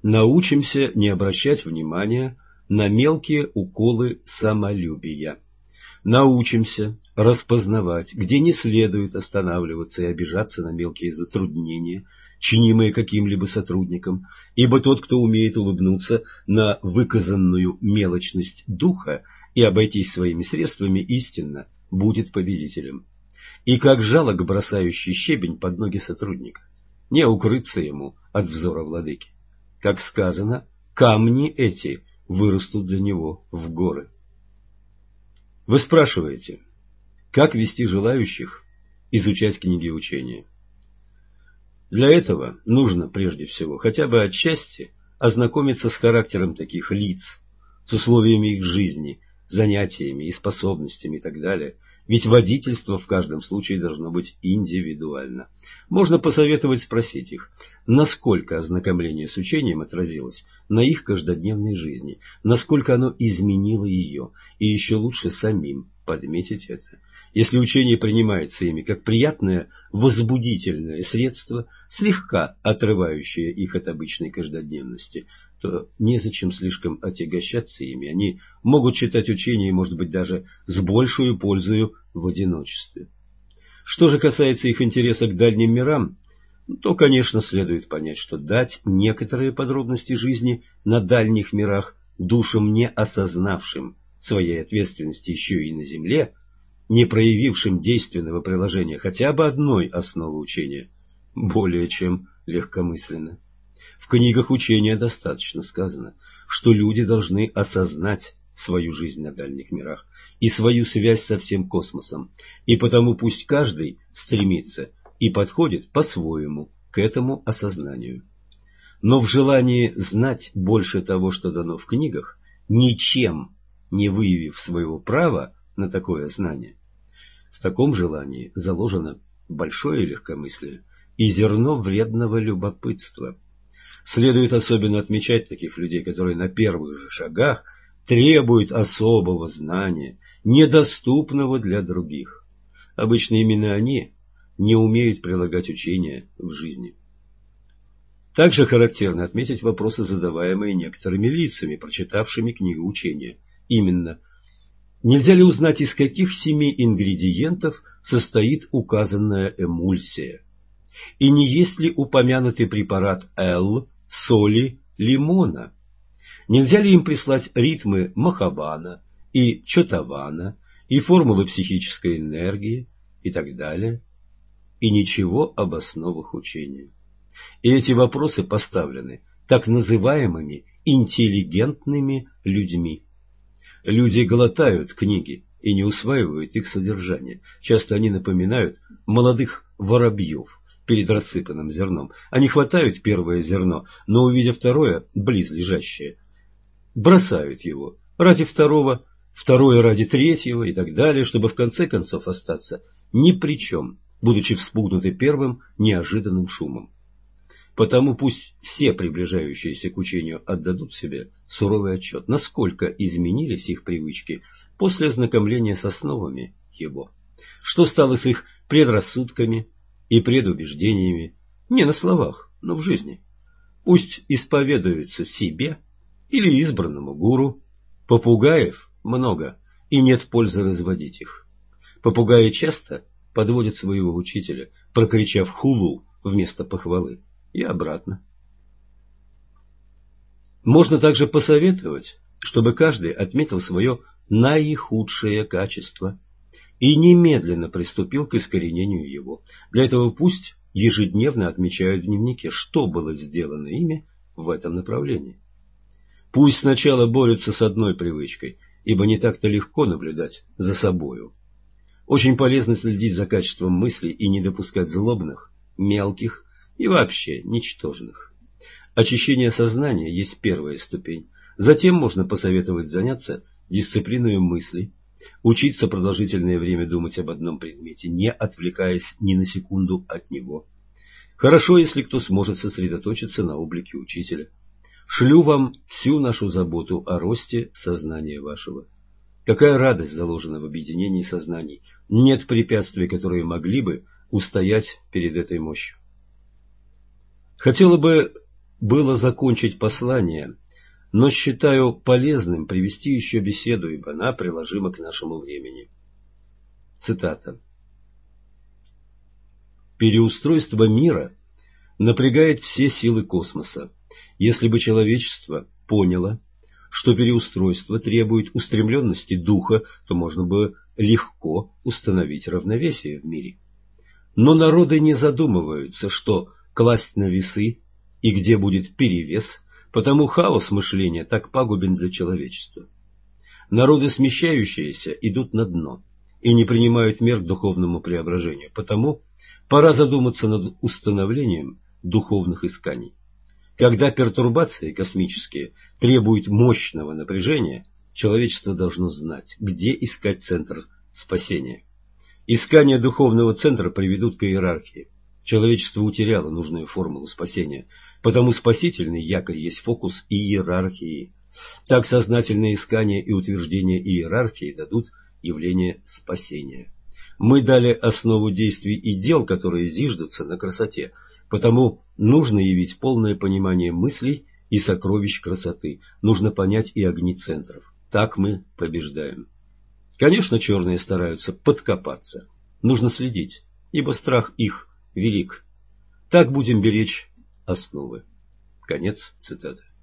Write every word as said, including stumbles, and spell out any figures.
Научимся не обращать внимания на мелкие уколы самолюбия. Научимся распознавать, где не следует останавливаться и обижаться на мелкие затруднения, чинимые каким-либо сотрудником, ибо тот, кто умеет улыбнуться на выказанную мелочность духа и обойтись своими средствами, истинно будет победителем. И как жалок бросающий щебень под ноги сотрудника, не укрыться ему от взора владыки. Как сказано, камни эти вырастут для него в горы. Вы спрашиваете, как вести желающих изучать книги учения? Для этого нужно прежде всего хотя бы отчасти ознакомиться с характером таких лиц, с условиями их жизни, занятиями и способностями и так далее. Ведь водительство в каждом случае должно быть индивидуально. Можно посоветовать спросить их, насколько ознакомление с учением отразилось на их каждодневной жизни, насколько оно изменило ее, и еще лучше самим подметить это. Если учение принимается ими как приятное возбудительное средство, слегка отрывающее их от обычной каждодневности, то незачем слишком отягощаться ими. Они могут читать учение, может быть, даже с большей пользою в одиночестве. Что же касается их интереса к дальним мирам, то, конечно, следует понять, что дать некоторые подробности жизни на дальних мирах душам, не осознавшим своей ответственности еще и на земле, не проявившим действенного приложения хотя бы одной основы учения, более чем легкомысленно. В книгах учения достаточно сказано, что люди должны осознать свою жизнь на дальних мирах и свою связь со всем космосом, и потому пусть каждый стремится и подходит по-своему к этому осознанию. Но в желании знать больше того, что дано в книгах, ничем не выявив своего права на такое знание, в таком желании заложено большое легкомыслие и зерно вредного любопытства. Следует особенно отмечать таких людей, которые на первых же шагах требуют особого знания, недоступного для других. Обычно именно они не умеют прилагать учения в жизни. Также характерно отметить вопросы, задаваемые некоторыми лицами, прочитавшими книгу учения. Именно: нельзя ли узнать, из каких семи ингредиентов состоит указанная эмульсия? И не есть ли упомянутый препарат Л соли лимона? Нельзя ли им прислать ритмы Махабана и Чотавана, и формулы психической энергии, и так далее? И ничего об основах учения. И эти вопросы поставлены так называемыми интеллигентными людьми. Люди глотают книги и не усваивают их содержание. Часто они напоминают молодых воробьев перед рассыпанным зерном. Они хватают первое зерно, но, увидев второе, близлежащее, бросают его ради второго, второе ради третьего и так далее, чтобы в конце концов остаться ни при чем, будучи вспугнуты первым неожиданным шумом. Потому пусть все приближающиеся к учению отдадут себе суровый отчет, насколько изменились их привычки после ознакомления с основами его, что стало с их предрассудками и предубеждениями, не на словах, но в жизни. Пусть исповедуются себе или избранному гуру. Попугаев много, и нет пользы разводить их. Попугаи часто подводят своего учителя, прокричав хулу вместо похвалы, и обратно. Можно также посоветовать, чтобы каждый отметил свое наихудшее качество и немедленно приступил к искоренению его. Для этого пусть ежедневно отмечают в дневнике, что было сделано ими в этом направлении. Пусть сначала борются с одной привычкой, ибо не так-то легко наблюдать за собою. Очень полезно следить за качеством мыслей и не допускать злобных, мелких и вообще ничтожных. Очищение сознания есть первая ступень. Затем можно посоветовать заняться дисциплиной мыслей, учиться продолжительное время думать об одном предмете, не отвлекаясь ни на секунду от него. Хорошо, если кто сможет сосредоточиться на облике учителя. Шлю вам всю нашу заботу о росте сознания вашего. Какая радость заложена в объединении сознаний. Нет препятствий, которые могли бы устоять перед этой мощью. Хотела бы было закончить послание, но считаю полезным привести еще беседу, ибо она приложима к нашему времени. Цитата. «Переустройство мира напрягает все силы космоса. Если бы человечество поняло, что переустройство требует устремленности духа, то можно бы легко установить равновесие в мире. Но народы не задумываются, что класть на весы и где будет перевес, потому хаос мышления так пагубен для человечества. Народы, смещающиеся, идут на дно и не принимают мер к духовному преображению, потому пора задуматься над установлением духовных исканий. Когда пертурбации космические требуют мощного напряжения, человечество должно знать, где искать центр спасения. Искания духовного центра приведут к иерархии. Человечество утеряло нужную формулу спасения, потому спасительный якорь есть фокус иерархии. Так сознательные искания и утверждение иерархии дадут явление спасения. Мы дали основу действий и дел, которые зиждутся на красоте, потому нужно явить полное понимание мыслей и сокровищ красоты. Нужно понять и огни центров. Так мы побеждаем. Конечно, черные стараются подкопаться. Нужно следить, ибо страх их велик. Так будем беречь основы». Конец цитаты.